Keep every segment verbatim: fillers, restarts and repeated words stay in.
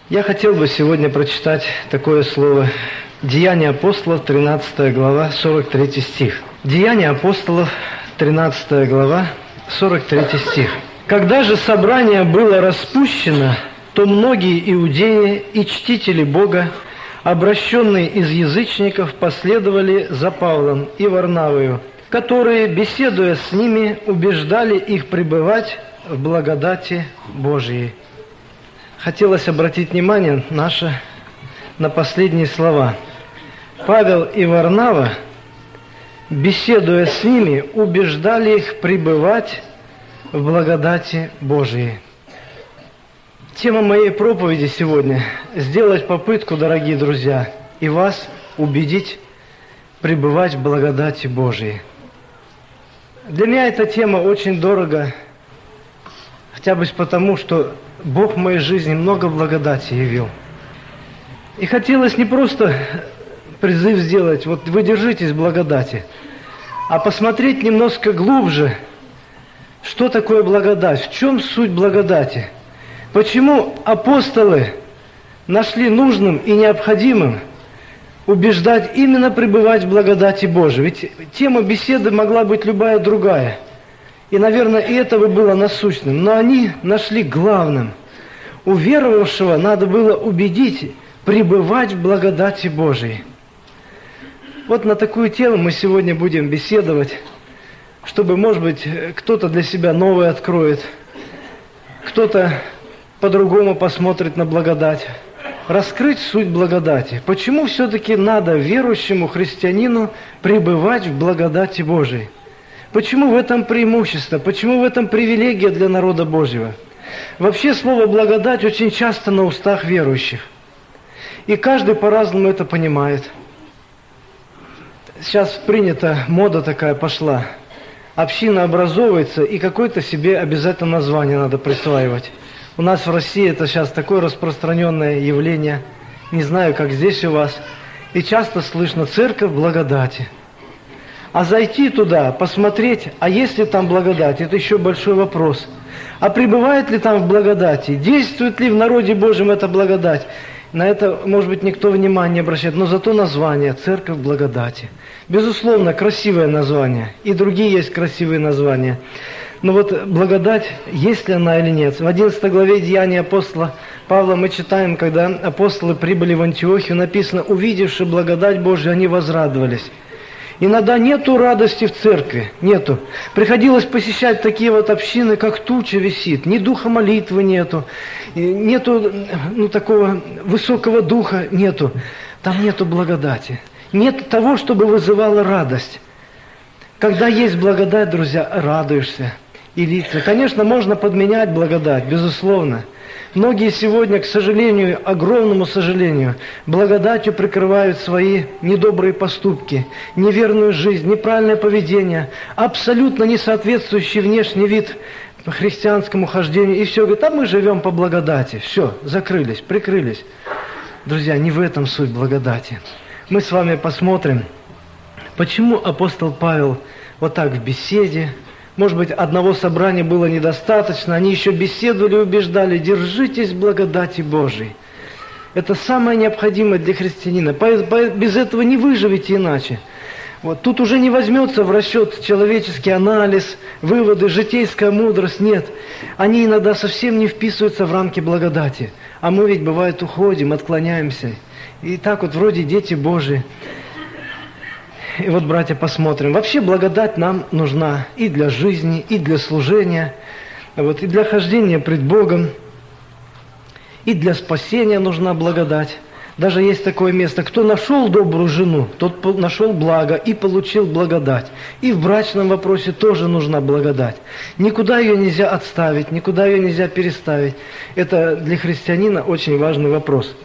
Я хотел бы сегодня прочитать такое слово. Деяния апостолов, тринадцатая глава, сорок третий стих. Деяния апостолов, тринадцатая глава, сорок третий стих. «Когда же собрание было распущено, то многие иудеи и чтители Бога, обращенные из язычников, последовали за Павлом и Варнавою, которые, беседуя с ними, убеждали их пребывать в благодати Божией». Хотелось обратить внимание наше на последние слова. Павел и Варнава, беседуя с ними, убеждали их пребывать в благодати Божией. Тема моей проповеди сегодня – сделать попытку, дорогие друзья, и вас убедить пребывать в благодати Божией. Для меня эта тема очень дорога, хотя бы потому, что Бог в моей жизни много благодати явил. И хотелось не просто призыв сделать, вот вы держитесь благодати, а посмотреть немножко глубже, что такое благодать, в чем суть благодати. Почему апостолы нашли нужным и необходимым убеждать именно пребывать в благодати Божией? Ведь тема беседы могла быть любая другая. И, наверное, и это бы было насущным. Но они нашли главным. У веровавшего надо было убедить пребывать в благодати Божией. Вот на такую тему мы сегодня будем беседовать, чтобы, может быть, кто-то для себя новое откроет, кто-то по-другому посмотрит на благодать. Раскрыть суть благодати. Почему все-таки надо верующему христианину пребывать в благодати Божией? Почему в этом преимущество? Почему в этом привилегия для народа Божьего? Вообще слово «благодать» очень часто на устах верующих. И каждый по-разному это понимает. Сейчас принята, мода такая пошла. Община образовывается, и какое-то себе обязательно название надо присваивать. У нас в России это сейчас такое распространенное явление. Не знаю, как здесь у вас. И часто слышно «церковь благодати». А зайти туда, посмотреть, а есть ли там благодать, это еще большой вопрос. А пребывает ли там в благодати? Действует ли в народе Божьем эта благодать? На это, может быть, никто внимания не обращает, но зато название «Церковь благодати». Безусловно, красивое название, и другие есть красивые названия. Но вот благодать, есть ли она или нет? В одиннадцатой главе Деяния апостола Павла мы читаем, когда апостолы прибыли в Антиохию, написано: «Увидевши благодать Божию, они возрадовались». Иногда нету радости в церкви, нету. Приходилось посещать такие вот общины, как туча висит, ни духа молитвы нету, нету ну, такого высокого духа, нету. Там нету благодати. Нет того, чтобы вызывало радость. Когда есть благодать, друзья, радуешься. И, конечно, можно подменять благодать, безусловно. Многие сегодня, к сожалению, огромному сожалению, благодатью прикрывают свои недобрые поступки, неверную жизнь, неправильное поведение, абсолютно не соответствующий внешний вид христианскому хождению. И все, говорят, а мы живем по благодати. Все, закрылись, прикрылись. Друзья, не в этом суть благодати. Мы с вами посмотрим, почему апостол Павел вот так в беседе, может быть, одного собрания было недостаточно, они еще беседовали и убеждали: держитесь благодати Божией. Это самое необходимое для христианина. Без этого не выживете иначе. Вот. Тут уже не возьмется в расчет человеческий анализ, выводы, житейская мудрость. Нет. Они иногда совсем не вписываются в рамки благодати. А мы ведь, бывает, уходим, отклоняемся. И так вот вроде дети Божии. И вот, братья, посмотрим. Вообще благодать нам нужна и для жизни, и для служения, вот, и для хождения пред Богом, и для спасения нужна благодать. Даже есть такое место: кто нашел добрую жену, тот нашел благо и получил благодать. И в брачном вопросе тоже нужна благодать. Никуда ее нельзя отставить, никуда ее нельзя переставить. Это для христианина очень важный вопрос.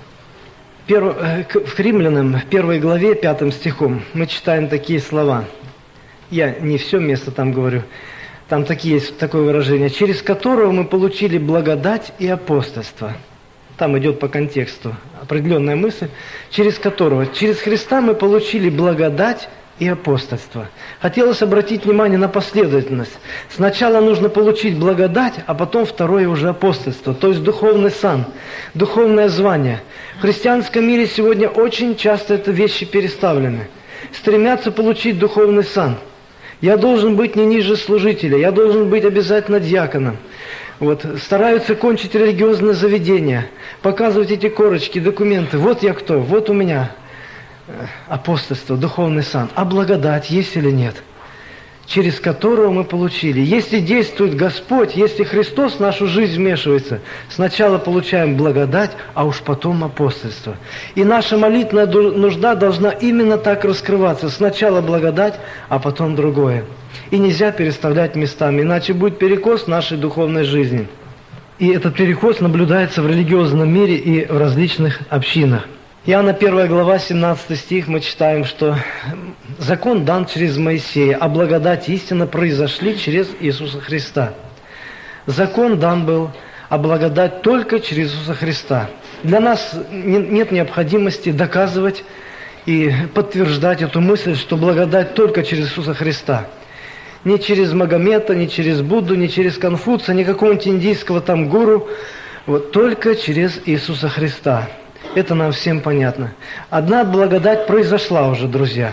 В Римлянам, в первой главе, пятым стихом, мы читаем такие слова. Я не все место там говорю. Там такие, есть такое выражение: через которого мы получили благодать и апостольство. Там идет по контексту определенная мысль. Через которого? Через Христа мы получили благодать и апостольство. Хотелось обратить внимание на последовательность. Сначала нужно получить благодать, а потом второе уже апостольство, то есть духовный сан, духовное звание. В христианском мире сегодня очень часто это вещи переставлены. Стремятся получить духовный сан. Я должен быть не ниже служителя, я должен быть обязательно диаконом. Вот, стараются кончить религиозное заведение, показывать эти корочки, документы. Вот я кто, вот у меня апостольство, духовный сан. А благодать есть или нет? Через которого мы получили. Если действует Господь, если Христос в нашу жизнь вмешивается, сначала получаем благодать, а уж потом апостольство. И наша молитвенная нужда должна именно так раскрываться. Сначала благодать, а потом другое. И нельзя переставлять местами, иначе будет перекос в нашей духовной жизни. И этот перекос наблюдается в религиозном мире и в различных общинах. Иоанна первая глава, семнадцатый стих, мы читаем, что закон дан через Моисея, а благодать и истина произошли через Иисуса Христа. Закон дан был, а благодать только через Иисуса Христа. Для нас нет необходимости доказывать и подтверждать эту мысль, что благодать только через Иисуса Христа. Не через Магомета, не через Будду, не через Конфуция, не какого-нибудь индийского там гуру, вот только через Иисуса Христа. Это нам всем понятно. Одна благодать произошла уже, друзья.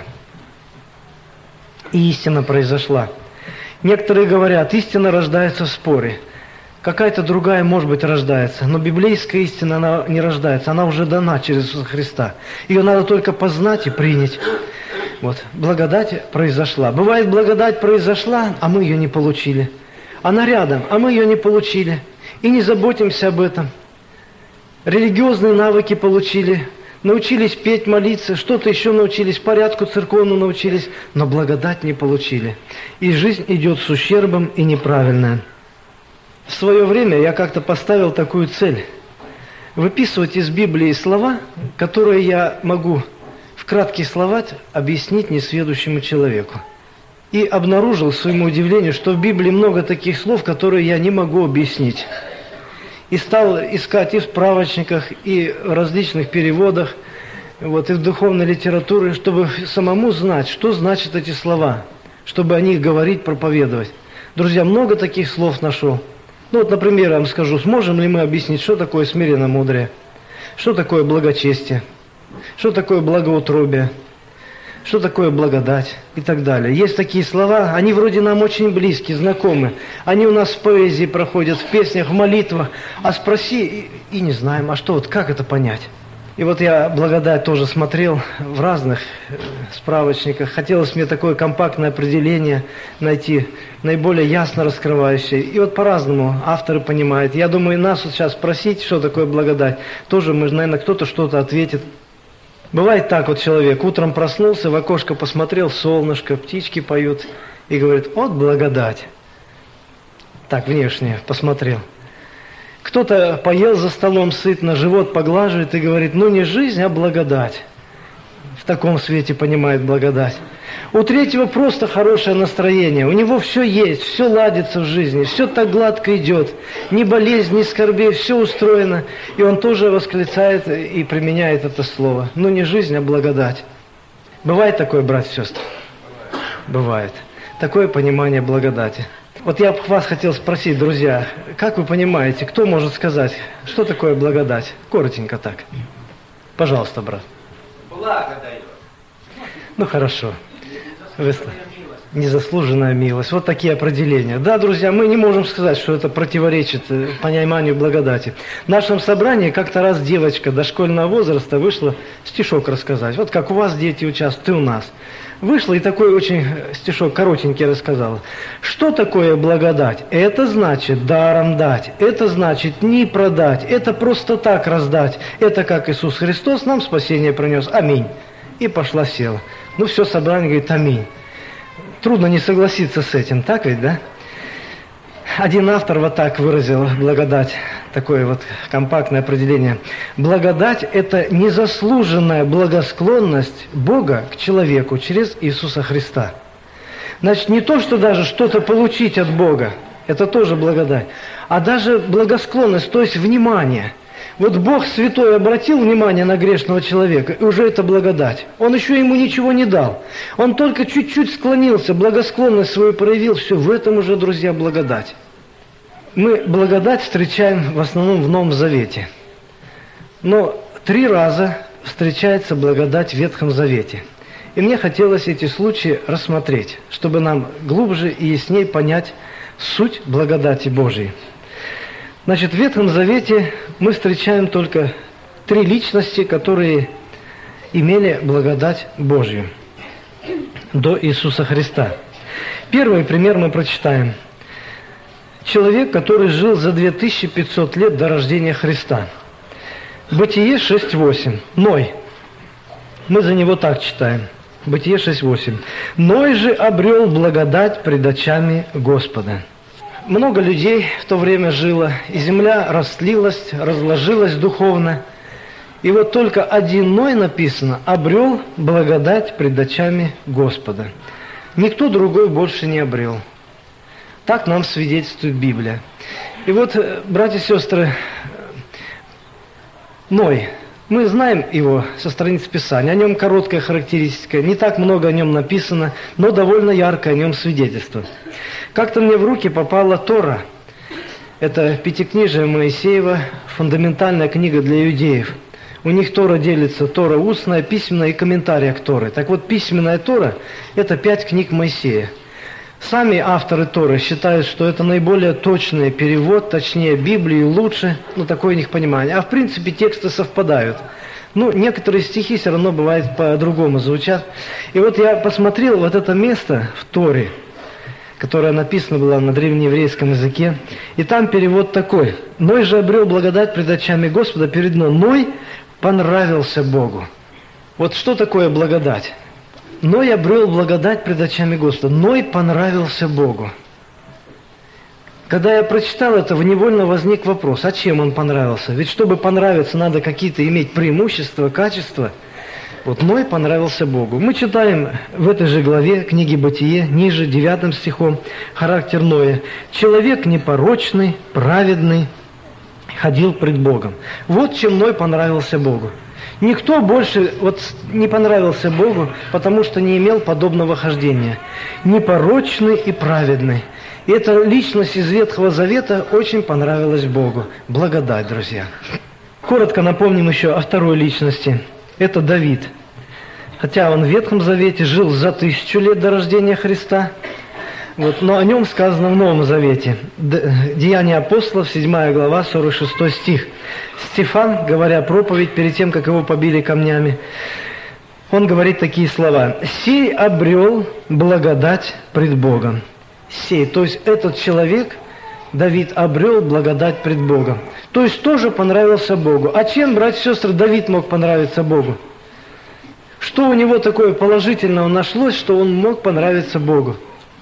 И истина произошла. Некоторые говорят, истина рождается в споре. Какая-то другая, может быть, рождается. Но библейская истина, она не рождается. Она уже дана через Иисуса Христа. Ее надо только познать и принять. Вот, благодать произошла. Бывает, благодать произошла, а мы ее не получили. Она рядом, а мы ее не получили. И не заботимся об этом. Религиозные навыки получили, научились петь, молиться, что-то еще научились, порядку церковному научились, но благодать не получили. И жизнь идет с ущербом и неправильная. В свое время я как-то поставил такую цель – выписывать из Библии слова, которые я могу в кратких словах объяснить несведущему человеку. И обнаружил, к своему удивлению, что в Библии много таких слов, которые я не могу объяснить. И стал искать и в справочниках, и в различных переводах, вот, и в духовной литературе, чтобы самому знать, что значат эти слова, чтобы о них говорить, проповедовать. Друзья, много таких слов нашел. Ну вот, например, я вам скажу, сможем ли мы объяснить, что такое смиренномудрие, что такое благочестие, что такое благоутробие, что такое благодать и так далее. Есть такие слова, они вроде нам очень близки, знакомы. Они у нас в поэзии проходят, в песнях, в молитвах. А спроси, и, и не знаем, а что вот, как это понять? И вот я благодать тоже смотрел в разных справочниках. Хотелось мне такое компактное определение найти, наиболее ясно раскрывающее. И вот по-разному авторы понимают. Я думаю, нас вот сейчас спросить, что такое благодать, тоже, мы, наверное, кто-то что-то ответит. Бывает так вот человек, утром проснулся, в окошко посмотрел, солнышко, птички поют, и говорит, вот благодать. Так, внешне посмотрел. Кто-то поел за столом сытно, живот поглаживает и говорит, ну не жизнь, а благодать. В таком свете понимает благодать. У третьего просто хорошее настроение, у него все есть, все ладится в жизни, все так гладко идет, ни болезнь, ни скорбей, все устроено. И он тоже восклицает и применяет это слово. Ну не жизнь, а благодать. Бывает такое, братья и сестры? Бывает. Такое понимание благодати. Вот я вас хотел спросить, друзья, как вы понимаете, кто может сказать, что такое благодать? Коротенько так. Пожалуйста, брат. Благо дает. Ну хорошо. Незаслуженная милость. Вот такие определения. Да, друзья, мы не можем сказать, что это противоречит пониманию благодати. В нашем собрании как-то раз девочка дошкольного возраста вышла стишок рассказать. Вот как у вас дети участвуют, и у нас. Вышла и такой очень стишок коротенький рассказала. Что такое благодать? Это значит даром дать. Это значит не продать. Это просто так раздать. Это как Иисус Христос нам спасение принес. Аминь. И пошла села. Ну все, собрание говорит аминь. Трудно не согласиться с этим, так ведь, да? Один автор вот так выразил благодать, такое вот компактное определение. Благодать – это незаслуженная благосклонность Бога к человеку через Иисуса Христа. Значит, не то, что даже что-то получить от Бога, это тоже благодать, а даже благосклонность, то есть внимание. Вот Бог святой обратил внимание на грешного человека, и уже это благодать. Он еще ему ничего не дал. Он только чуть-чуть склонился, благосклонность свою проявил. Все, в этом уже, друзья, благодать. Мы благодать встречаем в основном в Новом Завете. Но три раза встречается благодать в Ветхом Завете. И мне хотелось эти случаи рассмотреть, чтобы нам глубже и яснее понять суть благодати Божией. Значит, в Ветхом Завете мы встречаем только три личности, которые имели благодать Божью до Иисуса Христа. Первый пример мы прочитаем. Человек, который жил за две тысячи пятьсот лет до рождения Христа. Бытие шесть восемь. Ной. Мы за него так читаем. Бытие шесть восемь. Ной же обрел благодать пред очами Господа. Много людей в то время жило, и земля растлилась, разложилась духовно. И вот только один Ной, написано, обрел благодать пред очами Господа. Никто другой больше не обрел. Так нам свидетельствует Библия. И вот, братья и сестры, Ной, мы знаем его со страниц Писания, о нем короткая характеристика, не так много о нем написано, но довольно яркое о нем свидетельство. Как-то мне в руки попала Тора. Это Пятикнижие Моисеева, фундаментальная книга для иудеев. У них Тора делится: Тора устная, письменная и комментария к Торе. Так вот, письменная Тора – это пять книг Моисея. Сами авторы Торы считают, что это наиболее точный перевод, точнее Библии, лучше, ну такое у них понимание. А в принципе тексты совпадают. Ну, некоторые стихи все равно бывает по-другому звучат. И вот я посмотрел вот это место в Торе, которое написано было на древнееврейском языке, и там перевод такой: «Ной же обрел благодать пред очами Господа перед Ной». Ной понравился Богу. Вот что такое благодать? Ной обрел благодать пред очами Господа. Ной понравился Богу. Когда я прочитал это, невольно возник вопрос: а чем он понравился? Ведь чтобы понравиться, надо какие-то иметь преимущества, качества. Вот Ной понравился Богу. Мы читаем в этой же главе книги Бытие, ниже, девятым стихом, характер Ноя. «Человек непорочный, праведный, ходил пред Богом». Вот чем Ной понравился Богу. Никто больше вот не понравился Богу, потому что не имел подобного хождения. Непорочный и праведный. И эта личность из Ветхого Завета очень понравилась Богу. Благодать, друзья. Коротко напомним еще о второй личности. Это Давид. Хотя он в Ветхом Завете жил за тысячу лет до рождения Христа, вот, но о нем сказано в Новом Завете. Деяния апостолов, седьмая глава, сорок шестой стих. Стефан, говоря проповедь перед тем, как его побили камнями, он говорит такие слова: «Сей обрел благодать пред Богом». Сей, то есть этот человек, Давид, обрел благодать пред Богом. То есть тоже понравился Богу. А чем, братья и сестры, Давид мог понравиться Богу? Что у него такое положительного нашлось, что он мог понравиться Богу?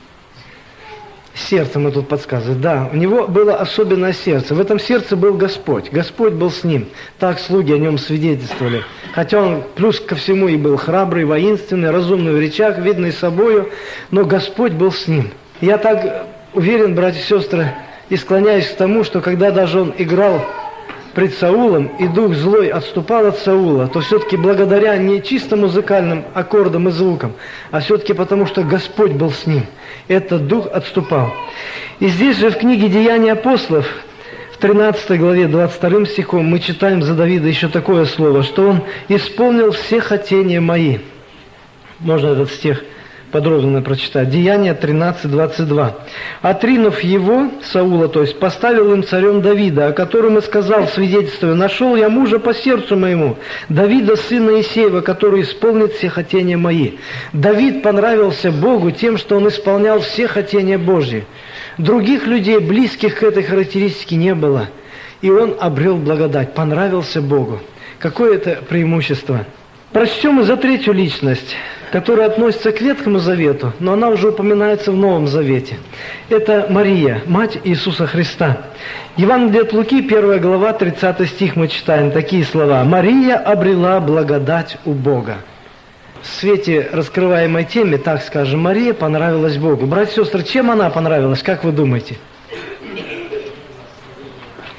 Сердце мы тут подсказываем. Да, у него было особенное сердце. В этом сердце был Господь. Господь был с ним. Так слуги о нем свидетельствовали. Хотя он плюс ко всему и был храбрый, воинственный, разумный в речах, видный собою, но Господь был с ним. Я так уверен, братья и сестры, и склоняюсь к тому, что когда даже он играл пред Саулом, и дух злой отступал от Саула, то все-таки благодаря не чисто музыкальным аккордам и звукам, а все-таки потому, что Господь был с ним, этот дух отступал. И здесь же в книге «Деяния апостолов», в тринадцатой главе, двадцать вторым стихом, мы читаем за Давида еще такое слово, что он исполнил все хотения мои. Можно этот стих подробно прочитать. Деяния тринадцать, двадцать два. «Отринув его, Саула, то есть, поставил им царем Давида, о котором и сказал в свидетельстве: нашел я мужа по сердцу моему, Давида, сына Иисеева, который исполнит все хотения мои». Давид понравился Богу тем, что он исполнял все хотения Божьи. Других людей, близких к этой характеристике, не было. И он обрел благодать, понравился Богу. Какое это преимущество? Прочтем и за третью личность, которая относится к Ветхому Завету, но она уже упоминается в Новом Завете. Это Мария, мать Иисуса Христа. Евангелие от Луки, первая глава, тридцатый стих, мы читаем такие слова: «Мария обрела благодать у Бога». В свете раскрываемой темы, так скажем, Мария понравилась Богу. Братья и сестры, чем она понравилась, как вы думаете?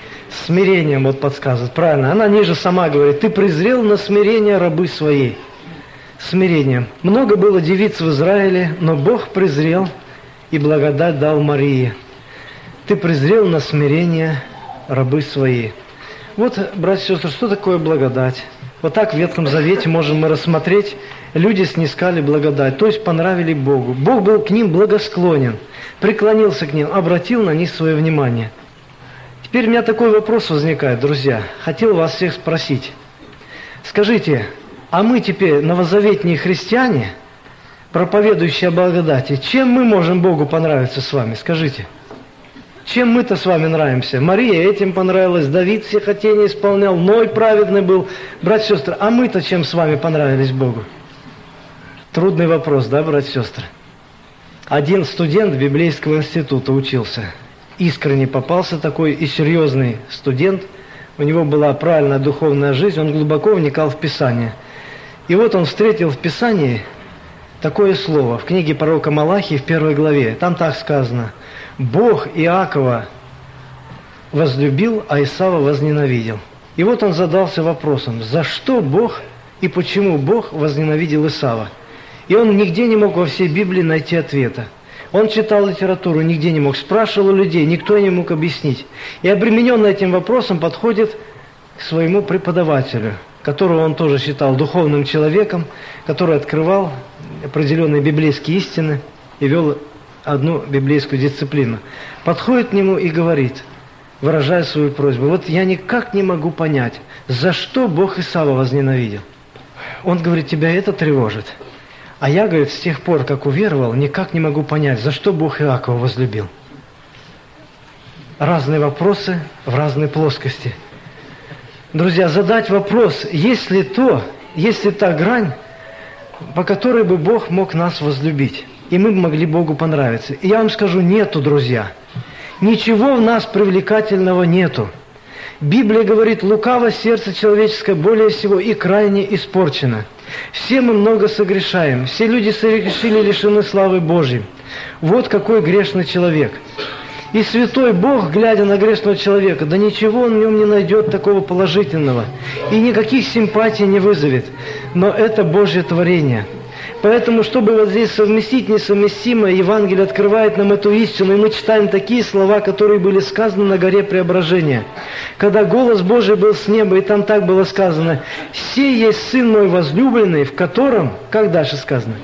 Смирением, вот подсказывает. Правильно. Она ниже сама говорит: ты презрел на смирение рабы своей. Смирением. Много было девиц в Израиле, но Бог презрел и благодать дал Марии. Ты презрел на смирение рабы свои. Вот, братья и сестры, что такое благодать? Вот так в Ветхом Завете можем мы рассмотреть. Люди снискали благодать, то есть понравили Богу. Бог был к ним благосклонен, преклонился к ним, обратил на них свое внимание. Теперь у меня такой вопрос возникает, друзья. Хотел вас всех спросить. Скажите, а мы теперь, новозаветные христиане, проповедующие о благодати, чем мы можем Богу понравиться с вами? Скажите. Чем мы-то с вами нравимся? Мария этим понравилась, Давид все хотения исполнял, Ной праведный был. Братья и сестры, а мы-то чем с вами понравились Богу? Трудный вопрос, да, братья и сестры? Один студент библейского института учился. Искренне попался такой и серьезный студент. У него была правильная духовная жизнь, он глубоко вникал в Писание. И вот он встретил в Писании такое слово, в книге пророка Малахии в первой главе. Там так сказано: Бог Иакова возлюбил, а Исава возненавидел. И вот он задался вопросом, за что Бог и почему Бог возненавидел Исава. И он нигде не мог во всей Библии найти ответа. Он читал литературу, нигде не мог, спрашивал у людей, никто не мог объяснить. И обремененный этим вопросом подходит к своему преподавателю, которого он тоже считал духовным человеком, который открывал определенные библейские истины и вел одну библейскую дисциплину. Подходит к нему и говорит, выражая свою просьбу: вот я никак не могу понять, за что Бог Исава возненавидел. Он говорит: тебя это тревожит. А я, говорит, с тех пор, как уверовал, никак не могу понять, за что Бог Иакова возлюбил. Разные вопросы в разной плоскости. Друзья, задать вопрос, есть ли то, есть ли та грань, по которой бы Бог мог нас возлюбить, и мы бы могли Богу понравиться. И я вам скажу, нету, друзья. Ничего в нас привлекательного нету. Библия говорит, лукаво сердце человеческое более всего и крайне испорчено. Все мы много согрешаем, все люди согрешили, лишены славы Божьей. Вот какой грешный человек. И святой Бог, глядя на грешного человека, да ничего он в нем не найдет такого положительного, и никаких симпатий не вызовет. Но это Божье творение. Поэтому, чтобы вот здесь совместить несовместимое, Евангелие открывает нам эту истину, и мы читаем такие слова, которые были сказаны на горе Преображения. Когда голос Божий был с неба, и там так было сказано: «Сей есть Сын мой возлюбленный, в котором...» Как дальше сказано?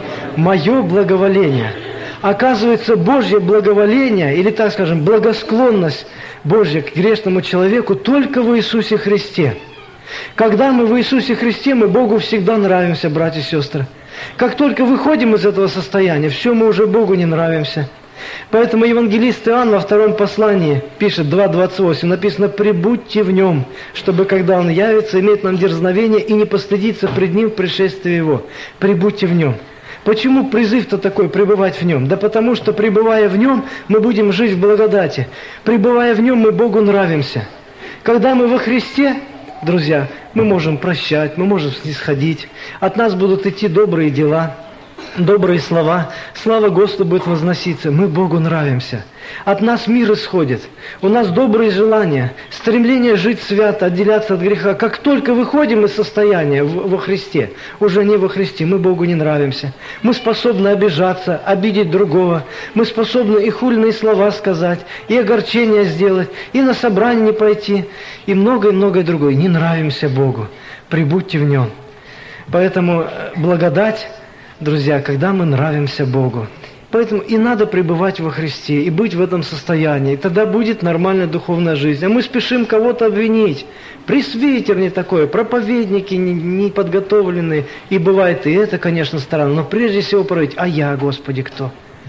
«Мое благоволение». Оказывается, Божье благоволение, или так скажем, благосклонность Божья к грешному человеку только в Иисусе Христе. Когда мы в Иисусе Христе, мы Богу всегда нравимся, братья и сестры. Как только выходим из этого состояния, все, мы уже Богу не нравимся. Поэтому евангелист Иоанн во втором послании пишет, два двадцать восемь, написано: «Пребудьте в нем, чтобы, когда он явится, иметь нам дерзновение и не постыдиться пред ним в пришествии его». Пребудьте в нем. Почему призыв-то такой, пребывать в нем? Да потому что, пребывая в нем, мы будем жить в благодати. Пребывая в нем, мы Богу нравимся. Когда мы во Христе, друзья, мы можем прощать, мы можем снисходить. От нас будут идти добрые дела, добрые слова. Слава Господу будет возноситься. Мы Богу нравимся. От нас мир исходит. У нас добрые желания, стремление жить свято, отделяться от греха. Как только выходим из состояния во Христе, уже не во Христе, мы Богу не нравимся. Мы способны обижаться, обидеть другого. Мы способны и хульные слова сказать, и огорчения сделать, и на собрание не пойти, и многое-многое другое. Не нравимся Богу. Прибудьте в Нем. Поэтому благодать, друзья, когда мы нравимся Богу. Поэтому и надо пребывать во Христе, и быть в этом состоянии. И тогда будет нормальная духовная жизнь. А мы спешим кого-то обвинить. Пресвитер не такое, проповедники неподготовленные. И бывает и это, конечно, странно. Но прежде всего проверить: а я, Господи, кто?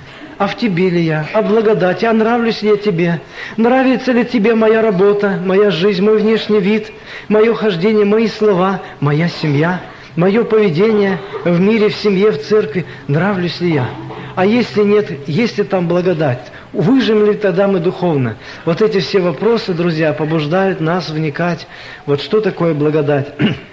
А в Тебе ли я? А благодати? А нравлюсь ли я Тебе? Нравится ли Тебе моя работа, моя жизнь, мой внешний вид, мое хождение, мои слова, моя семья, мое поведение в мире, в семье, в церкви? Нравлюсь ли я? А если нет, есть ли там благодать? Выжим ли тогда мы духовно? Вот эти все вопросы, друзья, побуждают нас вникать. Вот что такое благодать?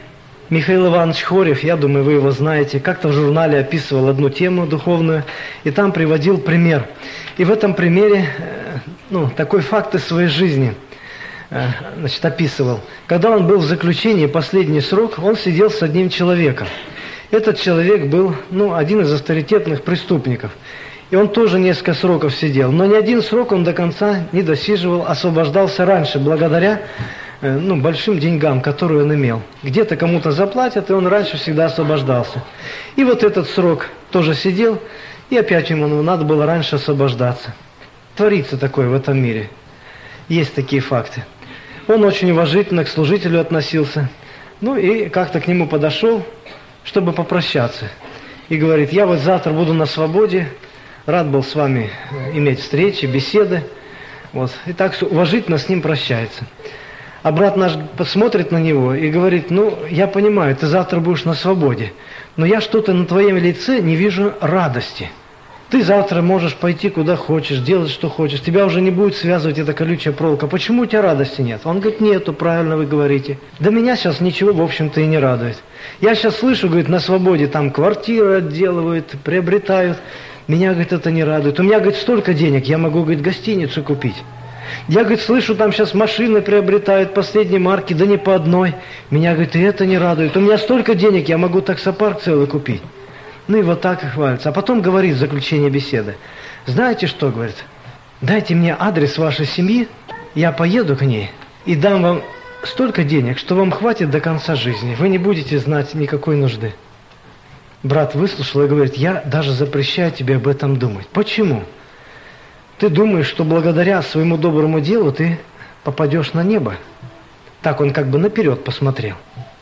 Михаил Иванович Хорев, я думаю, вы его знаете, как-то в журнале описывал одну тему духовную, и там приводил пример. И в этом примере, ну, такой факт из своей жизни. значит, описывал. Когда он был в заключении, последний срок, он сидел с одним человеком. Этот человек был, ну, один из авторитетных преступников. И он тоже несколько сроков сидел. Но ни один срок он до конца не досиживал, освобождался раньше, благодаря ну, большим деньгам, которые он имел. Где-то кому-то заплатят, и он раньше всегда освобождался. И вот этот срок тоже сидел, и опять ему надо было раньше освобождаться. Творится такое в этом мире. Есть такие факты. Он очень уважительно к служителю относился. Ну и как-то к нему подошел, чтобы попрощаться. И говорит: я вот завтра буду на свободе, рад был с вами иметь встречи, беседы. Вот. И так уважительно с ним прощается. А брат наш посмотрит на него и говорит: ну, я понимаю, ты завтра будешь на свободе, но я что-то на твоем лице не вижу радости. Ты завтра можешь пойти куда хочешь, делать что хочешь, тебя уже не будет связывать эта колючая проволока. Почему у тебя радости нет? Он говорит: нету, правильно вы говорите. Да меня сейчас ничего, в общем-то, и не радует. Я сейчас слышу, говорит, на свободе там квартиры отделывают, приобретают. Меня, говорит, это не радует. У меня, говорит, столько денег, я могу, говорит, гостиницу купить. Я, говорит, слышу, там сейчас машины приобретают последней марки, да не по одной. Меня, говорит, и это не радует. У меня столько денег, я могу таксопарк целый купить. Ну и вот так и хвалится. А потом говорит в заключение беседы: знаете что, говорит, дайте мне адрес вашей семьи, я поеду к ней и дам вам столько денег, что вам хватит до конца жизни. Вы не будете знать никакой нужды. Брат выслушал и говорит: я даже запрещаю тебе об этом думать. Почему? Ты думаешь, что благодаря своему доброму делу ты попадешь на небо? Так он как бы наперед посмотрел.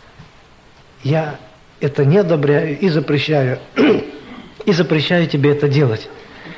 Я это не одобряю и запрещаю, и запрещаю тебе это делать.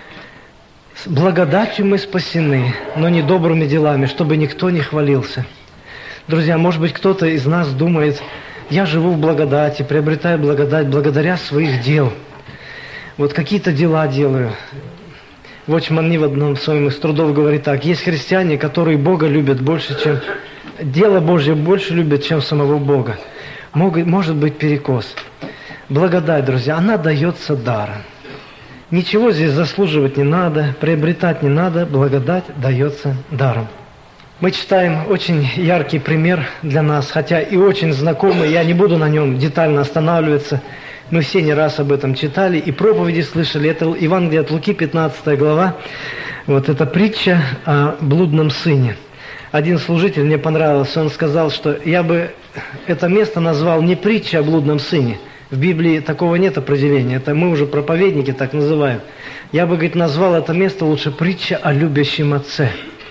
С благодатью мы спасены, но не добрыми делами, чтобы никто не хвалился. Друзья, может быть, кто-то из нас думает: я живу в благодати, приобретаю благодать благодаря своих дел. Вот какие-то дела делаю. Watchman Nee в одном своем из трудов говорит так: есть христиане, которые Бога любят больше, чем... Дело Божье больше любят, чем самого Бога. Может быть перекос. Благодать, друзья, она дается даром. Ничего здесь заслуживать не надо, приобретать не надо, благодать дается даром. Мы читаем очень яркий пример для нас, хотя и очень знакомый, я не буду на нем детально останавливаться. Мы все не раз об этом читали и проповеди слышали. Это Евангелие от Луки, пятнадцатая глава. Вот это притча о блудном сыне. Один служитель, мне понравился, он сказал, что я бы это место назвал не притча о блудном сыне. В Библии такого нет определения, это мы уже проповедники так называем. Я бы, говорит, назвал это место лучше притча о любящем отце.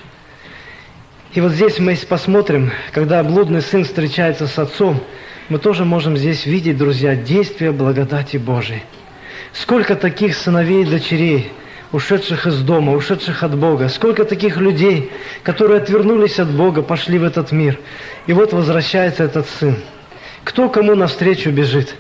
И вот здесь мы посмотрим, когда блудный сын встречается с отцом, мы тоже можем здесь видеть, друзья, действие благодати Божией. Сколько таких сыновей и дочерей, ушедших из дома, ушедших от Бога. Сколько таких людей, которые отвернулись от Бога, пошли в этот мир. И вот возвращается этот сын. Кто кому навстречу бежит?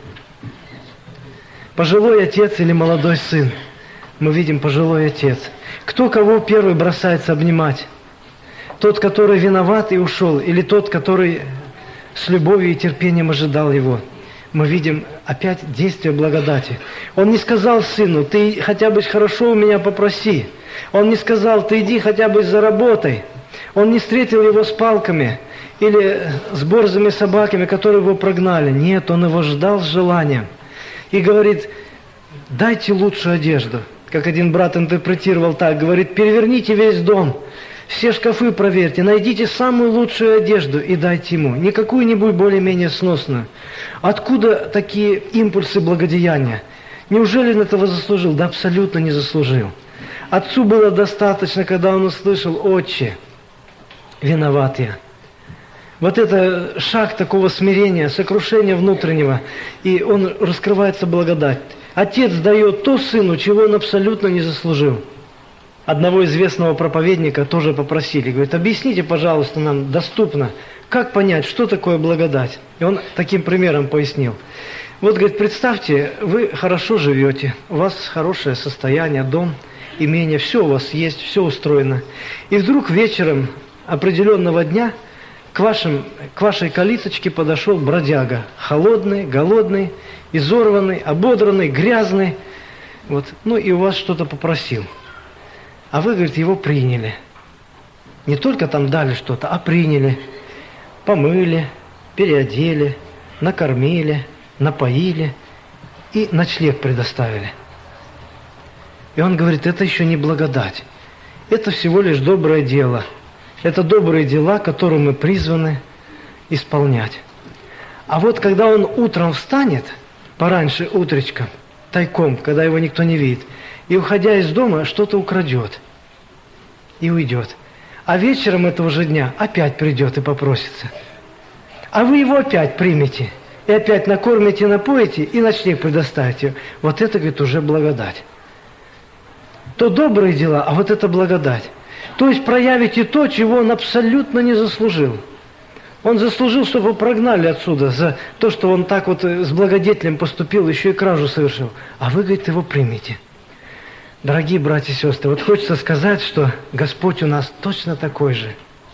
Пожилой отец или молодой сын? Мы видим пожилой отец. Кто кого первый бросается обнимать? Тот, который виноват и ушел, или тот, который с любовью и терпением ожидал его? Мы видим опять действие благодати. Он не сказал сыну: ты хотя бы хорошо у меня попроси. Он не сказал: ты иди хотя бы заработай. Он не встретил его с палками или с борзыми собаками, которые его прогнали. Нет, он его ждал с желанием. И говорит: дайте лучшую одежду. Как один брат интерпретировал так, говорит: переверните весь дом. Все шкафы проверьте, найдите самую лучшую одежду и дайте ему. Не какую-нибудь более-менее сносную. Откуда такие импульсы благодеяния? Неужели он этого заслужил? Да абсолютно не заслужил. Отцу было достаточно, когда он услышал: «Отче, виноват я». Вот это шаг такого смирения, сокрушения внутреннего, и он раскрывается благодать. Отец дает то сыну, чего он абсолютно не заслужил. Одного известного проповедника тоже попросили, говорит: объясните, пожалуйста, нам доступно, как понять, что такое благодать. И он таким примером пояснил. Вот, говорит, представьте, вы хорошо живете, у вас хорошее состояние, дом, имение, все у вас есть, все устроено. И вдруг вечером определенного дня к, вашим, к вашей калиточке подошел бродяга, холодный, голодный, изорванный, ободранный, грязный, вот, ну и у вас что-то попросил. А вы, говорит, его приняли. Не только там дали что-то, а приняли, помыли, переодели, накормили, напоили и ночлег предоставили. И он говорит, это еще не благодать. Это всего лишь доброе дело. Это добрые дела, которые мы призваны исполнять. А вот когда он утром встанет, пораньше утречком, тайком, когда его никто не видит, и, уходя из дома, что-то украдет и уйдет. А вечером этого же дня опять придет и попросится. А вы его опять примете, и опять накормите, напоите, и ночлег предоставите. Вот это, говорит, уже благодать. То добрые дела, а вот это благодать. То есть проявите то, чего он абсолютно не заслужил. Он заслужил, чтобы его прогнали отсюда за то, что он так вот с благодетелем поступил, еще и кражу совершил. А вы, говорит, его примите. Дорогие братья и сестры, вот хочется сказать, что Господь у нас точно такой же.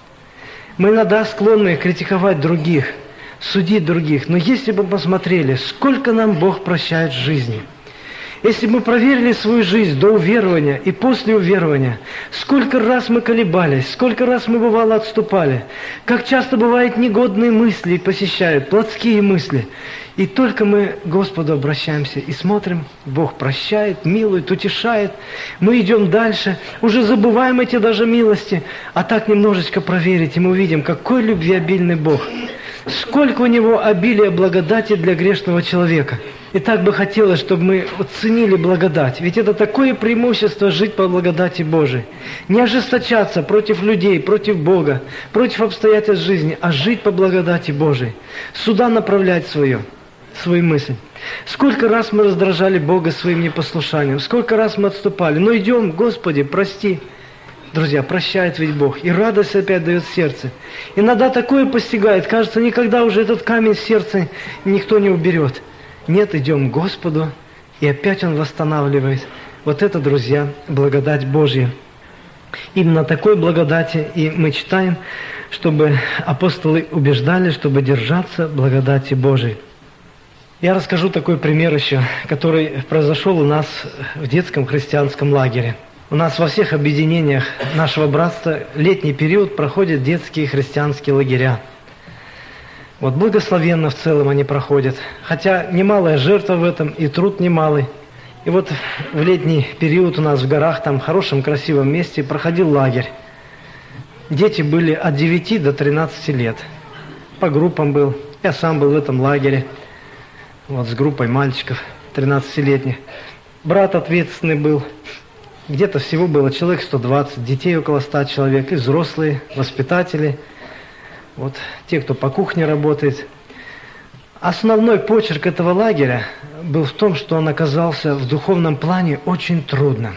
Мы иногда склонны критиковать других, судить других, но если бы посмотрели, сколько нам Бог прощает в жизни, если бы мы проверили свою жизнь до уверования и после уверования, сколько раз мы колебались, сколько раз мы, бывало, отступали, как часто бывает негодные мысли посещают, плотские мысли. И только мы к Господу обращаемся и смотрим, Бог прощает, милует, утешает, мы идем дальше, уже забываем эти даже милости, а так немножечко проверить, и мы увидим, какой любвеобильный Бог, сколько у Него обилия благодати для грешного человека. И так бы хотелось, чтобы мы оценили благодать. Ведь это такое преимущество жить по благодати Божией. Не ожесточаться против людей, против Бога, против обстоятельств жизни, а жить по благодати Божией. Сюда направлять свое, свою мысль. Сколько раз мы раздражали Бога своим непослушанием, сколько раз мы отступали. Но идем, Господи, прости. Друзья, прощает ведь Бог. И радость опять дает сердце. Иногда такое постигает. Кажется, никогда уже этот камень в сердце никто не уберет. Нет, идем к Господу, и опять Он восстанавливает. Вот это, друзья, благодать Божья. Именно такой благодати и мы читаем, чтобы апостолы убеждали, чтобы держаться благодати Божией. Я расскажу такой пример еще, который произошел у нас в детском христианском лагере. У нас во всех объединениях нашего братства летний период проходят детские христианские лагеря. Вот благословенно в целом они проходят. Хотя немалая жертва в этом и труд немалый. И вот в летний период у нас в горах, там в хорошем красивом месте, проходил лагерь. Дети были от девяти до тринадцати лет. По группам был. Я сам был в этом лагере. Вот с группой мальчиков тринадцатилетних. Брат ответственный был. Где-то всего было человек сто двадцать, детей около ста человек, и взрослые, воспитатели. Вот те, кто по кухне работает. Основной почерк этого лагеря был в том, что он оказался в духовном плане очень трудным.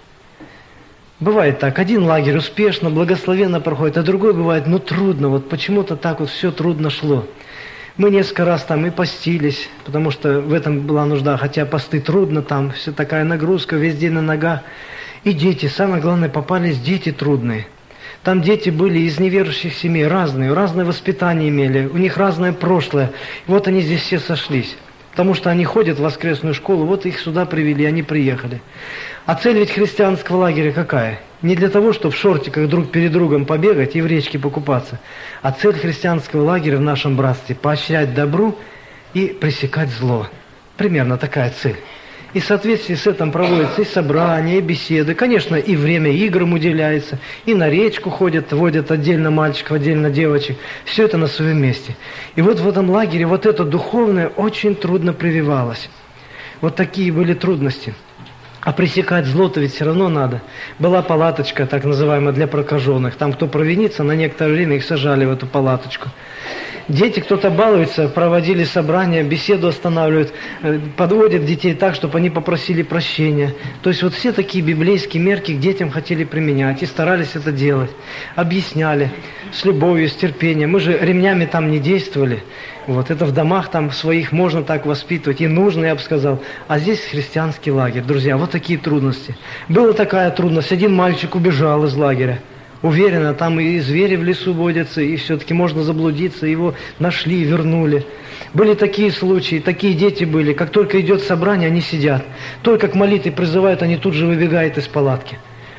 Бывает так, один лагерь успешно, благословенно проходит, а другой бывает, ну трудно, вот почему-то так вот все трудно шло. Мы несколько раз там и постились, потому что в этом была нужда, хотя посты трудно, там все такая нагрузка, весь день на ногах. И дети, самое главное, попались дети трудные. Там дети были из неверующих семей, разные, разное воспитание имели, у них разное прошлое. И вот они здесь все сошлись, потому что они ходят в воскресную школу, вот их сюда привели, они приехали. А цель ведь христианского лагеря какая? Не для того, чтобы в шортиках друг перед другом побегать и в речке покупаться, а цель христианского лагеря в нашем братстве – поощрять добру и пресекать зло. Примерно такая цель. И в соответствии с этим проводятся и собрания, и беседы. Конечно, и время играм уделяется, и на речку ходят, водят отдельно мальчиков, отдельно девочек. Все это на своем месте. И вот в этом лагере вот это духовное очень трудно прививалось. Вот такие были трудности. А пресекать зло-то ведь все равно надо. Была палаточка, так называемая, для прокаженных. Там кто провинится, на некоторое время их сажали в эту палаточку. Дети, кто-то балуется, проводили собрания, беседу останавливают, подводят детей так, чтобы они попросили прощения. То есть вот все такие библейские мерки к детям хотели применять и старались это делать. Объясняли с любовью, с терпением. Мы же ремнями там не действовали. Вот это в домах там своих можно так воспитывать, и нужно, я бы сказал. А здесь христианский лагерь. Друзья, вот такие трудности. Была такая трудность. Один мальчик убежал из лагеря. Уверенно, там и звери в лесу водятся, и все-таки можно заблудиться. Его нашли, вернули. Были такие случаи, такие дети были. Как только идет собрание, они сидят. Только к молитве призывают, они тут же выбегают из палатки.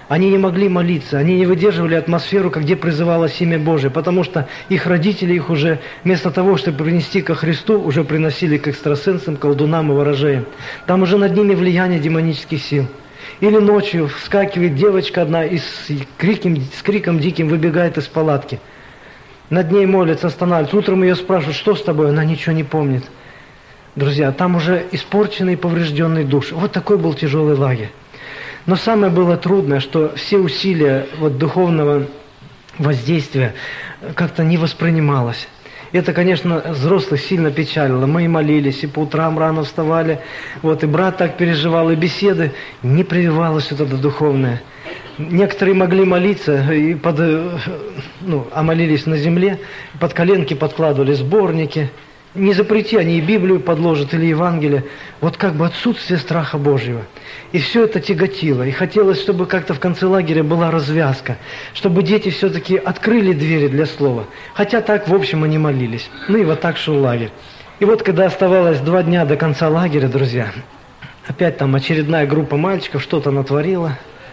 Они не могли молиться, они не выдерживали атмосферу, где призывалось имя Божие, потому что их родители их уже вместо того, чтобы принести ко Христу, уже приносили к экстрасенсам, колдунам и ворожеям. Там уже над ними влияние демонических сил. Или ночью вскакивает девочка одна и с криком, с криком диким выбегает из палатки. Над ней молятся, останавливаются. Утром ее спрашивают, что с тобой? Она ничего не помнит. Друзья, там уже испорченный и поврежденный душ. Вот такой был тяжелый лагерь. Но самое было трудное, что все усилия вот, духовного воздействия как-то не воспринималось. Это, конечно, взрослых сильно печалило. Мы и молились, и по утрам рано вставали. Вот, и брат так переживал, и беседы. Не прививалось вот это духовное. Некоторые могли молиться, и под, ну, а молились на земле, под коленки подкладывали сборники. Не запрети, они и Библию подложат, или Евангелие. Вот как бы отсутствие страха Божьего. И все это тяготило. И хотелось, чтобы как-то в конце лагеря была развязка. Чтобы дети все-таки открыли двери для слова. Хотя так, в общем, они молились. Ну и вот так шел лагерь. И вот когда оставалось два дня до конца лагеря, друзья, опять там очередная группа мальчиков что-то натворила.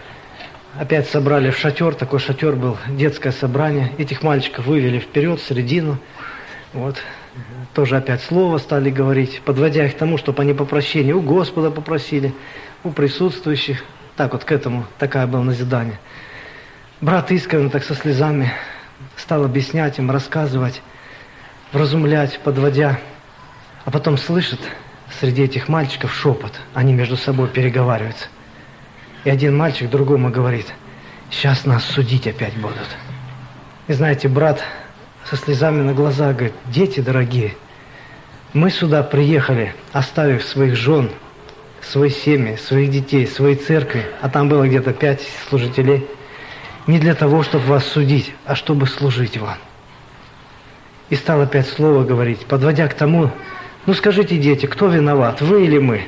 Опять собрали в шатер. Такой шатер был, детское собрание. Этих мальчиков вывели вперед, в середину. Вот. Тоже опять слово стали говорить, подводя их к тому, чтобы они по прощению у Господа попросили, у присутствующих. Так вот к этому, такое было назидание. Брат искренне так со слезами стал объяснять им, рассказывать, вразумлять, подводя. А потом слышит среди этих мальчиков шепот, они между собой переговариваются. И один мальчик другому говорит, сейчас нас судить опять будут. И знаете, брат со слезами на глазах говорит, дети дорогие, мы сюда приехали, оставив своих жен, свои семьи, своих детей, свои церкви, а там было где-то пять служителей, не для того, чтобы вас судить, а чтобы служить вам. И стал опять слово говорить, подводя к тому, ну скажите, дети, кто виноват, вы или мы?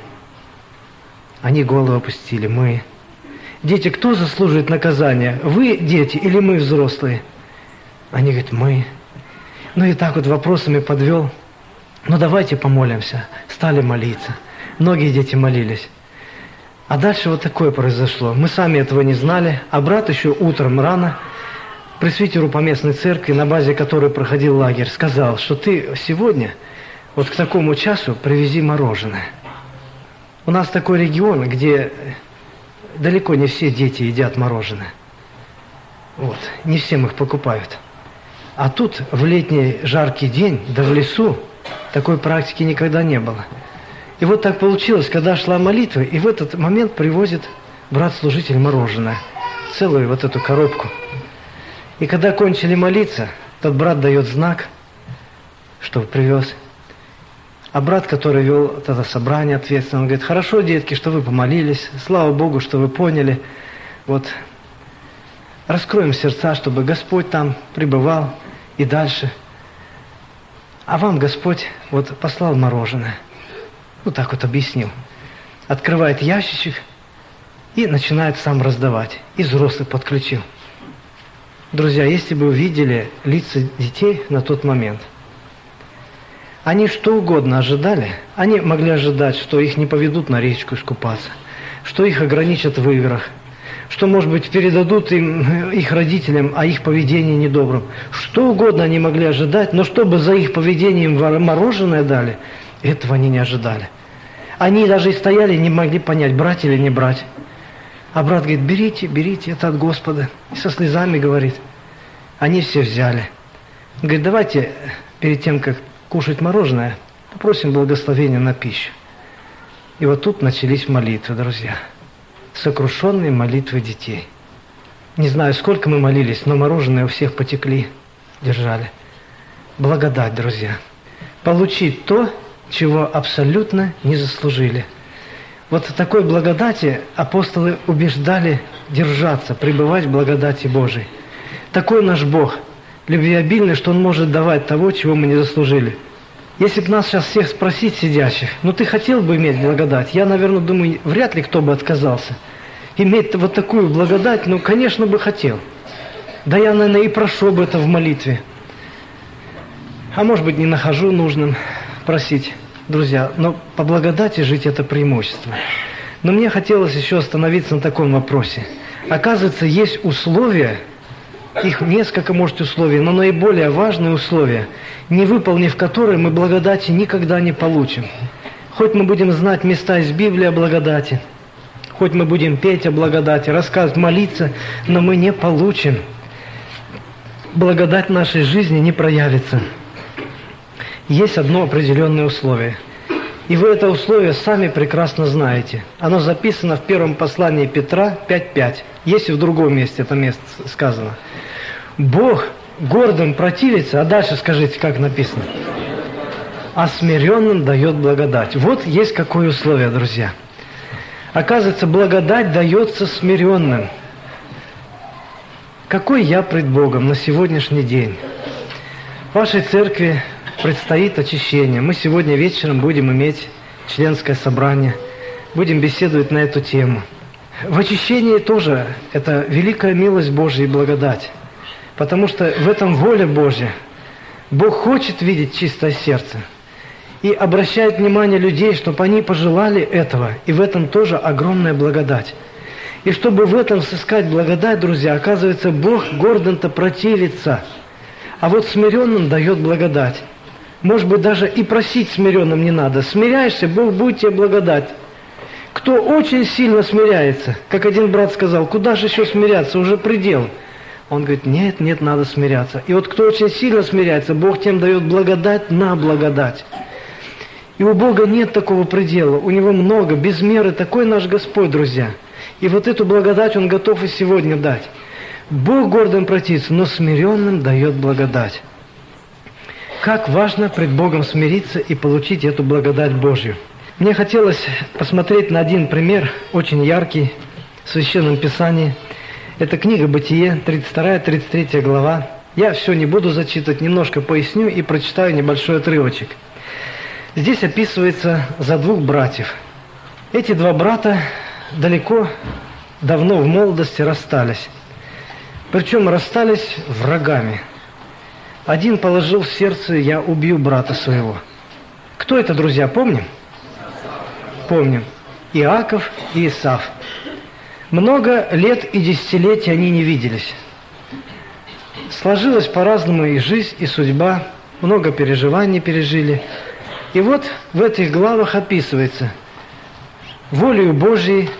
Они голову опустили, мы. Дети, кто заслуживает наказания, вы, дети, или мы, взрослые? Они говорят, мы. Ну и так вот вопросами подвел. Ну давайте помолимся. Стали молиться. Многие дети молились. А дальше вот такое произошло. Мы сами этого не знали, а брат еще утром рано пресвитеру поместной церкви, на базе которой проходил лагерь, сказал, что ты сегодня вот к такому часу привези мороженое. У нас такой регион, где далеко не все дети едят мороженое. Вот, не всем их покупают. А тут в летний жаркий день, да в лесу, такой практики никогда не было. И вот так получилось, когда шла молитва, и в этот момент привозит брат-служитель мороженое, целую вот эту коробку. И когда кончили молиться, тот брат дает знак, что привез. А брат, который вел это собрание ответственно, он говорит, хорошо, детки, что вы помолились, слава Богу, что вы поняли. Вот, раскроем сердца, чтобы Господь там пребывал и дальше. А вам Господь вот послал мороженое. Вот так вот объяснил. Открывает ящичек и начинает сам раздавать. И взрослых подключил. Друзья, если бы вы видели лица детей на тот момент, они что угодно ожидали. Они могли ожидать, что их не поведут на речку искупаться, что их ограничат в играх, что, может быть, передадут им, их родителям о их поведении недобром. Что угодно они могли ожидать, но чтобы за их поведением мороженое дали, этого они не ожидали. Они даже и стояли, не могли понять, брать или не брать. А брат говорит, берите, берите, это от Господа. И со слезами говорит. Они все взяли. Говорит, давайте перед тем, как кушать мороженое, попросим благословения на пищу. И вот тут начались молитвы, друзья. Сокрушенные молитвы детей. Не знаю, сколько мы молились, но мороженое у всех потекли, держали. Благодать, друзья. Получить то, чего абсолютно не заслужили. Вот в такой благодати апостолы убеждали держаться, пребывать в благодати Божией. Такой наш Бог, любвеобильный, что Он может давать того, чего мы не заслужили. Если бы нас сейчас всех спросить, сидящих, ну ты хотел бы иметь благодать? Я, наверное, думаю, вряд ли кто бы отказался. Иметь вот такую благодать, ну, конечно, бы хотел. Да я, наверное, и прошу об этом в молитве. А может быть, не нахожу нужным просить, друзья. Но по благодати жить – это преимущество. Но мне хотелось еще остановиться на таком вопросе. Оказывается, есть условия, их несколько, может, условий, но наиболее важные условия, не выполнив которые мы благодати никогда не получим. Хоть мы будем знать места из Библии о благодати, хоть мы будем петь о благодати, рассказывать, молиться, но мы не получим. Благодать в нашей жизни не проявится. Есть одно определенное условие. И вы это условие сами прекрасно знаете. Оно записано в первом послании Петра пять пять. Есть и в другом месте это место сказано. Бог гордым противится, а дальше скажите, как написано. А смиренным дает благодать. Вот есть какое условие, друзья. Оказывается, благодать дается смиренным. Какой я пред Богом на сегодняшний день? В вашей церкви предстоит очищение. Мы сегодня вечером будем иметь членское собрание, будем беседовать на эту тему. В очищении тоже это великая милость Божья и благодать, потому что в этом воля Божья. Бог хочет видеть чистое сердце и обращает внимание людей, чтобы они пожелали этого, и в этом тоже огромная благодать. И чтобы в этом сыскать благодать, друзья, оказывается, Бог гордым-то противится, а вот смиренным дает благодать. Может быть, даже и просить смиренным не надо. Смиряешься, Бог будет тебе благодать. Кто очень сильно смиряется, как один брат сказал, куда же еще смиряться, уже предел. Он говорит, нет, нет, надо смиряться. И вот кто очень сильно смиряется, Бог тем дает благодать на благодать. И у Бога нет такого предела, у Него много, без меры, такой наш Господь, друзья. И вот эту благодать Он готов и сегодня дать. Бог гордым противится, но смиренным дает благодать. Как важно пред Богом смириться и получить эту благодать Божью. Мне хотелось посмотреть на один пример, очень яркий, в Священном Писании. Это книга «Бытие», тридцать вторая тридцать третья глава. Я все не буду зачитывать, немножко поясню и прочитаю небольшой отрывочек. Здесь описывается за двух братьев. Эти два брата далеко, давно в молодости расстались. Причем расстались врагами. Один положил в сердце, я убью брата своего. Кто это, друзья, помним? Помним. Иаков и Исав. Много лет и десятилетий они не виделись. Сложилась по-разному и жизнь, и судьба. Много переживаний пережили. И вот в этих главах описывается волею Божьей,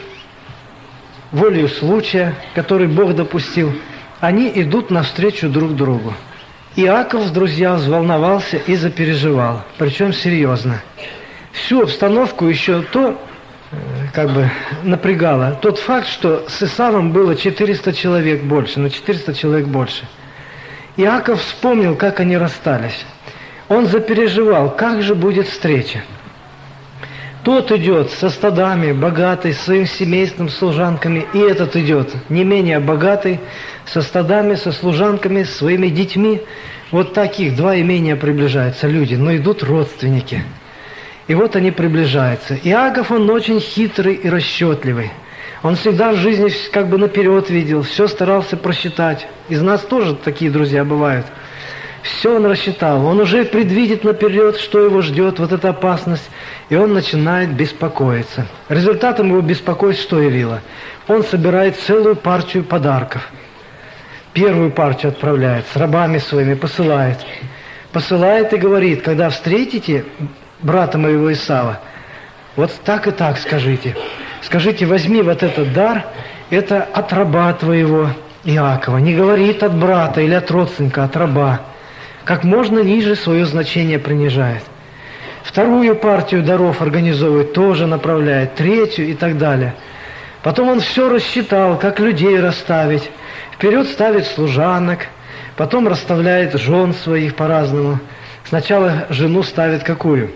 волею случая, который Бог допустил, они идут навстречу друг другу. Иаков, друзья, взволновался и запереживал, причем серьезно. Всю обстановку еще то, как бы, напрягало. Тот факт, что с Исавом было четыреста человек больше, на четыреста человек больше. Иаков вспомнил, как они расстались. Он запереживал, как же будет встреча. Тот идет со стадами, богатый, с своим семейством, служанками, и этот идет, не менее богатый, со стадами, со служанками, с своими детьми. Вот таких два имения приближаются люди, но идут родственники. И вот они приближаются. Иаков, он очень хитрый и расчетливый. Он всегда в жизни как бы наперед видел, все старался просчитать. Из нас тоже такие друзья бывают. Все он рассчитал, он уже предвидит наперед, что его ждет, вот эта опасность, и он начинает беспокоиться. Результатом его беспокойства что явило? Он собирает целую партию подарков. Первую партию отправляет, с рабами своими посылает. Посылает и говорит, когда встретите брата моего Исава, вот так и так скажите. Скажите, возьми вот этот дар, это от раба твоего Иакова. Не говорит от брата или от родственника, от раба. Как можно ниже свое значение принижает. Вторую партию даров организовывает, тоже направляет, третью и так далее. Потом он все рассчитал, как людей расставить. Вперед ставит служанок, потом расставляет жен своих по-разному. Сначала жену ставит какую?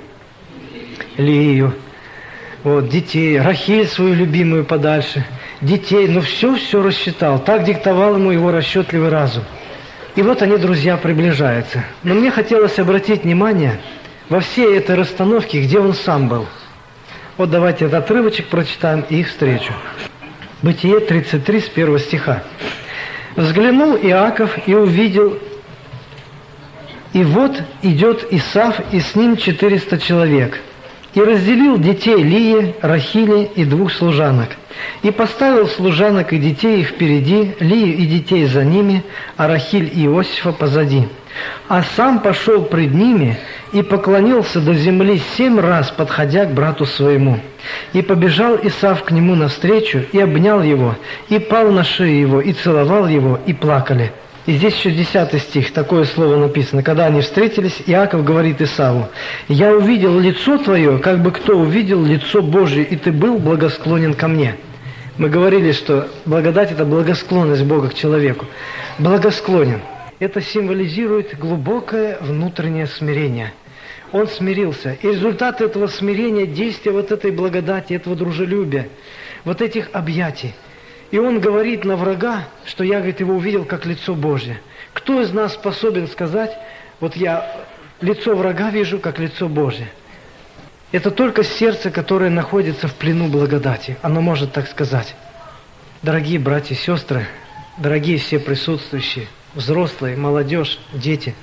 Лию. Вот, детей, Рахиль свою любимую подальше. Детей, ну все-все рассчитал. Так диктовал ему его расчетливый разум. И вот они, друзья, приближаются. Но мне хотелось обратить внимание во всей этой расстановке, где он сам был. Вот давайте этот отрывочек прочитаем и их встречу. Бытие тридцать три с первого стиха. «Взглянул Иаков и увидел, и вот идет Исав, и с ним четыреста человек, И разделил детей Лии, Рахили и двух служанок. И поставил служанок и детей их впереди, Лию и детей за ними, а Рахиль и Иосифа позади. А сам пошел пред ними и поклонился до земли семь раз, подходя к брату своему. И побежал Исав к нему навстречу, и обнял его, и пал на шею его, и целовал его, и плакали. И здесь еще десятый стих, такое слово написано. Когда они встретились, Иаков говорит Исаву: «Я увидел лицо твое, как бы кто увидел лицо Божие, и ты был благосклонен ко мне». Мы говорили, что благодать – это благосклонность Бога к человеку. Благосклонен. Это символизирует глубокое внутреннее смирение. Он смирился. И результат этого смирения – действия вот этой благодати, этого дружелюбия, вот этих объятий. И он говорит на врага, что я, говорит, его увидел как лицо Божье. Кто из нас способен сказать: вот я лицо врага вижу как лицо Божье? Это только сердце, которое находится в плену благодати. Оно может так сказать. Дорогие братья и сестры, дорогие все присутствующие, взрослые, молодежь, дети,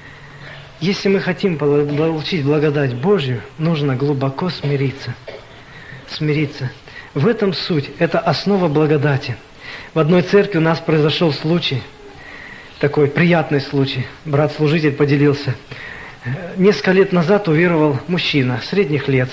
если мы хотим получить благодать Божью, нужно глубоко смириться. Смириться. В этом суть, это основа благодати. В одной церкви у нас произошел случай, такой приятный случай. Брат-служитель поделился. Несколько лет назад уверовал мужчина, средних лет.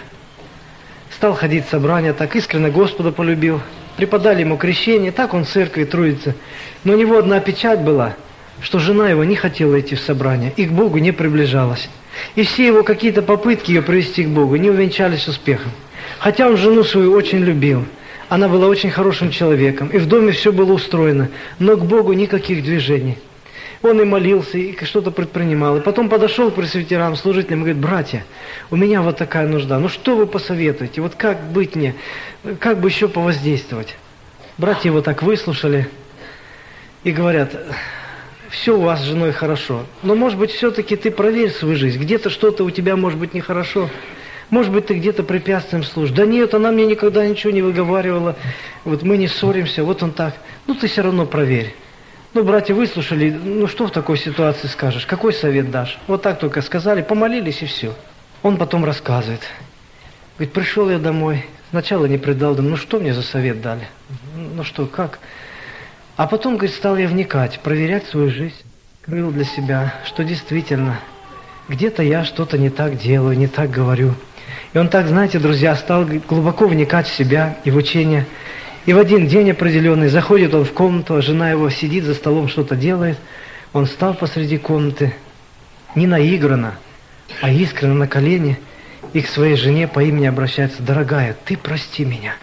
Стал ходить в собрания, так искренне Господа полюбил. Преподали ему крещение, так он в церкви трудится. Но у него одна печать была, что жена его не хотела идти в собрание и к Богу не приближалась. И все его какие-то попытки ее привести к Богу не увенчались успехом. Хотя он жену свою очень любил, она была очень хорошим человеком, и в доме все было устроено, но к Богу никаких движений. Он и молился, и что-то предпринимал. И потом подошел к пресвитерам, служителям, и говорит: братья, у меня вот такая нужда, ну что вы посоветуете, вот как быть мне, как бы еще повоздействовать? Братья его так выслушали и говорят: все у вас с женой хорошо, но может быть все-таки ты проверь свою жизнь, где-то что-то у тебя может быть нехорошо. Может быть, ты где-то препятствием служишь. Да нет, она мне никогда ничего не выговаривала. Вот мы не ссоримся, вот он так. Ну, ты все равно проверь. Ну, братья выслушали, ну что в такой ситуации скажешь? Какой совет дашь? Вот так только сказали, помолились и все. Он потом рассказывает. Говорит: пришел я домой, сначала не предал, думаю, ну что мне за совет дали? Ну что, как? А потом, говорит, стал я вникать, проверять свою жизнь. Открыл для себя, что действительно, где-то я что-то не так делаю, не так говорю. И он так, знаете, друзья, стал глубоко вникать в себя и в учение. И в один день определенный заходит он в комнату, а жена его сидит за столом, что-то делает. Он встал посреди комнаты, не наигранно, а искренне на колени, и к своей жене по имени обращается: дорогая, ты прости меня.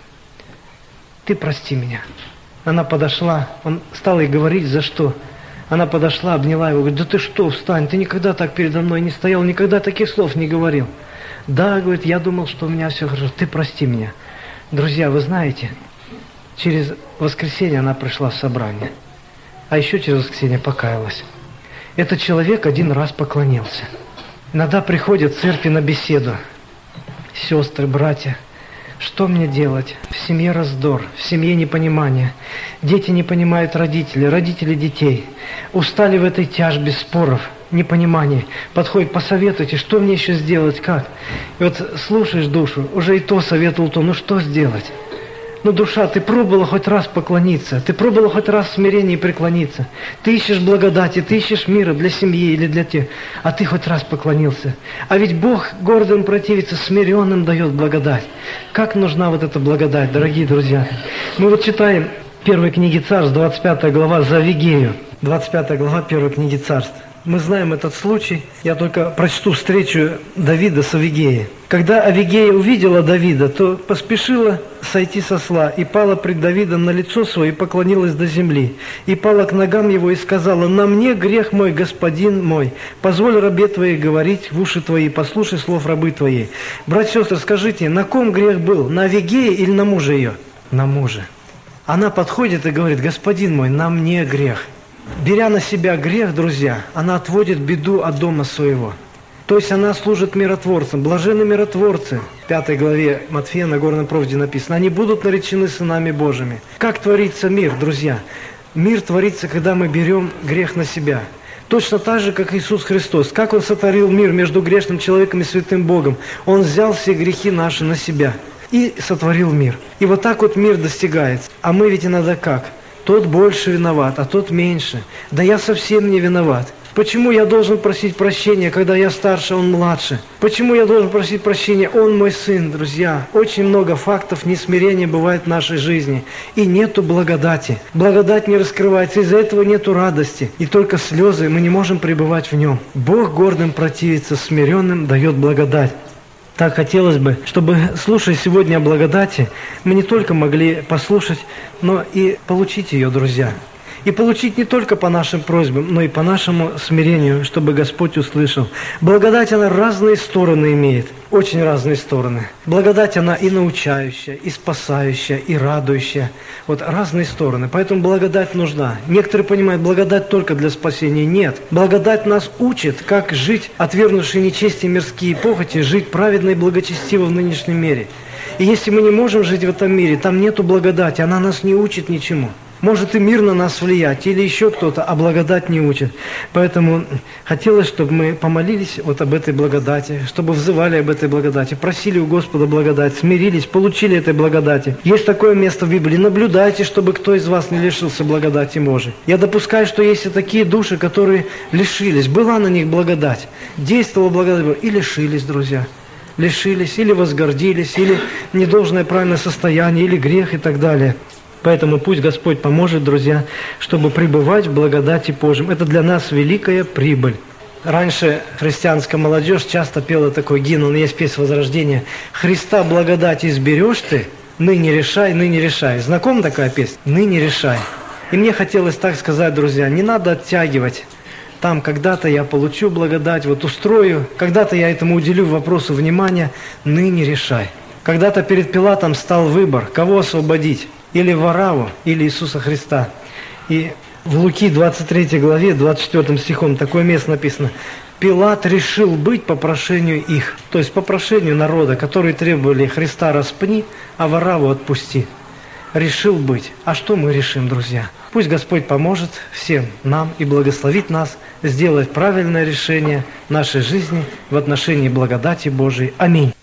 Ты прости меня. Она подошла, он стал ей говорить, за что. Она подошла, обняла его, говорит: да ты что, встань, ты никогда так передо мной не стоял, никогда таких слов не говорил. Да, говорит, я думал, что у меня все хорошо, ты прости меня. Друзья, вы знаете, через воскресенье она пришла в собрание, а еще через воскресенье покаялась. Этот человек один раз поклонился. Иногда приходят в церкви на беседу: сестры, братья, что мне делать? В семье раздор, в семье непонимание. Дети не понимают родителей, родители детей. Устали в этой тяжбе споров, непониманий. Подходит: посоветуйте, что мне еще сделать, как? И вот слушаешь душу, уже и то советовал то, ну что сделать? Ну, душа, ты пробовала хоть раз поклониться, ты пробовала хоть раз в смирении преклониться. Ты ищешь благодати, ты ищешь мира для семьи или для тех, а ты хоть раз поклонился. А ведь Бог гордым противится, смиренным дает благодать. Как нужна вот эта благодать, дорогие друзья? Мы вот читаем первой книги Царств, двадцать пятая глава, за Авигею. двадцать пятая глава первой книги Царств. Мы знаем этот случай. Я только прочту встречу Давида с Авигеей. Когда Авигея увидела Давида, то поспешила сойти со осла и пала пред Давидом на лицо свое и поклонилась до земли. И пала к ногам его и сказала: на мне грех мой, господин мой. Позволь рабе твоей говорить в уши твои, послушай слов рабы твоей. Братья и сестры, скажите, на ком грех был? На Авигее или на муже ее? На муже. Она подходит и говорит: господин мой, на мне грех. Беря на себя грех, друзья, она отводит беду от дома своего. То есть она служит миротворцам. Блаженны миротворцы. В пятой главе Матфея на Нагорной проповеди написано: они будут наречены сынами Божьими. Как творится мир, друзья? Мир творится, когда мы берем грех на себя. Точно так же, как Иисус Христос. Как Он сотворил мир между грешным человеком и святым Богом. Он взял все грехи наши на себя и сотворил мир. И вот так вот мир достигается. А мы ведь иногда как? Тот больше виноват, а тот меньше. Да я совсем не виноват. Почему я должен просить прощения, когда я старше, он младше? Почему я должен просить прощения, он мой сын, друзья? Очень много фактов несмирения бывает в нашей жизни. И нету благодати. Благодать не раскрывается, из-за этого нету радости. И только слезы, мы не можем пребывать в нем. Бог гордым противится, смиренным дает благодать. Так хотелось бы, чтобы, слушая сегодня о благодати, мы не только могли послушать, но и получить ее, друзья. И получить не только по нашим просьбам, но и по нашему смирению, чтобы Господь услышал. Благодать, она разные стороны имеет, очень разные стороны. Благодать, она и научающая, и спасающая, и радующая. Вот разные стороны. Поэтому благодать нужна. Некоторые понимают, благодать только для спасения. Нет. Благодать нас учит, как жить, отвергнувшие нечестие мирские похоти, жить праведно и благочестиво в нынешнем мире. И если мы не можем жить в этом мире, там нету благодати, она нас не учит ничему. Может и мир на нас влиять, или еще кто-то, а благодать не учит. Поэтому хотелось, чтобы мы помолились вот об этой благодати, чтобы взывали об этой благодати, просили у Господа благодать, смирились, получили этой благодати. Есть такое место в Библии. Наблюдайте, чтобы кто из вас не лишился благодати Божией. Я допускаю, что есть и такие души, которые лишились. Была на них благодать, действовала благодать Божия, и лишились, друзья. Лишились, или возгордились, или недолжное правильное состояние, или грех и так далее. Поэтому пусть Господь поможет, друзья, чтобы пребывать в благодати Божьем. Это для нас великая прибыль. Раньше христианская молодежь часто пела такой гимн, он есть песня Возрождения. «Христа благодать изберешь ты, ныне решай, ныне решай». Знакома такая песня? «Ныне решай». И мне хотелось так сказать, друзья, не надо оттягивать. Там когда-то я получу благодать, вот устрою, когда-то я этому уделю вопросу внимания, ныне решай. Когда-то перед Пилатом стал выбор, кого освободить. Или Вараву, или Иисуса Христа. И в Луки двадцать третьей главе, двадцать четвёртым стихом, такое место написано. Пилат решил быть по прошению их, то есть по прошению народа, которые требовали Христа распни, а Вараву отпусти. Решил быть. А что мы решим, друзья? Пусть Господь поможет всем нам и благословит нас сделать правильное решение нашей жизни в отношении благодати Божией. Аминь.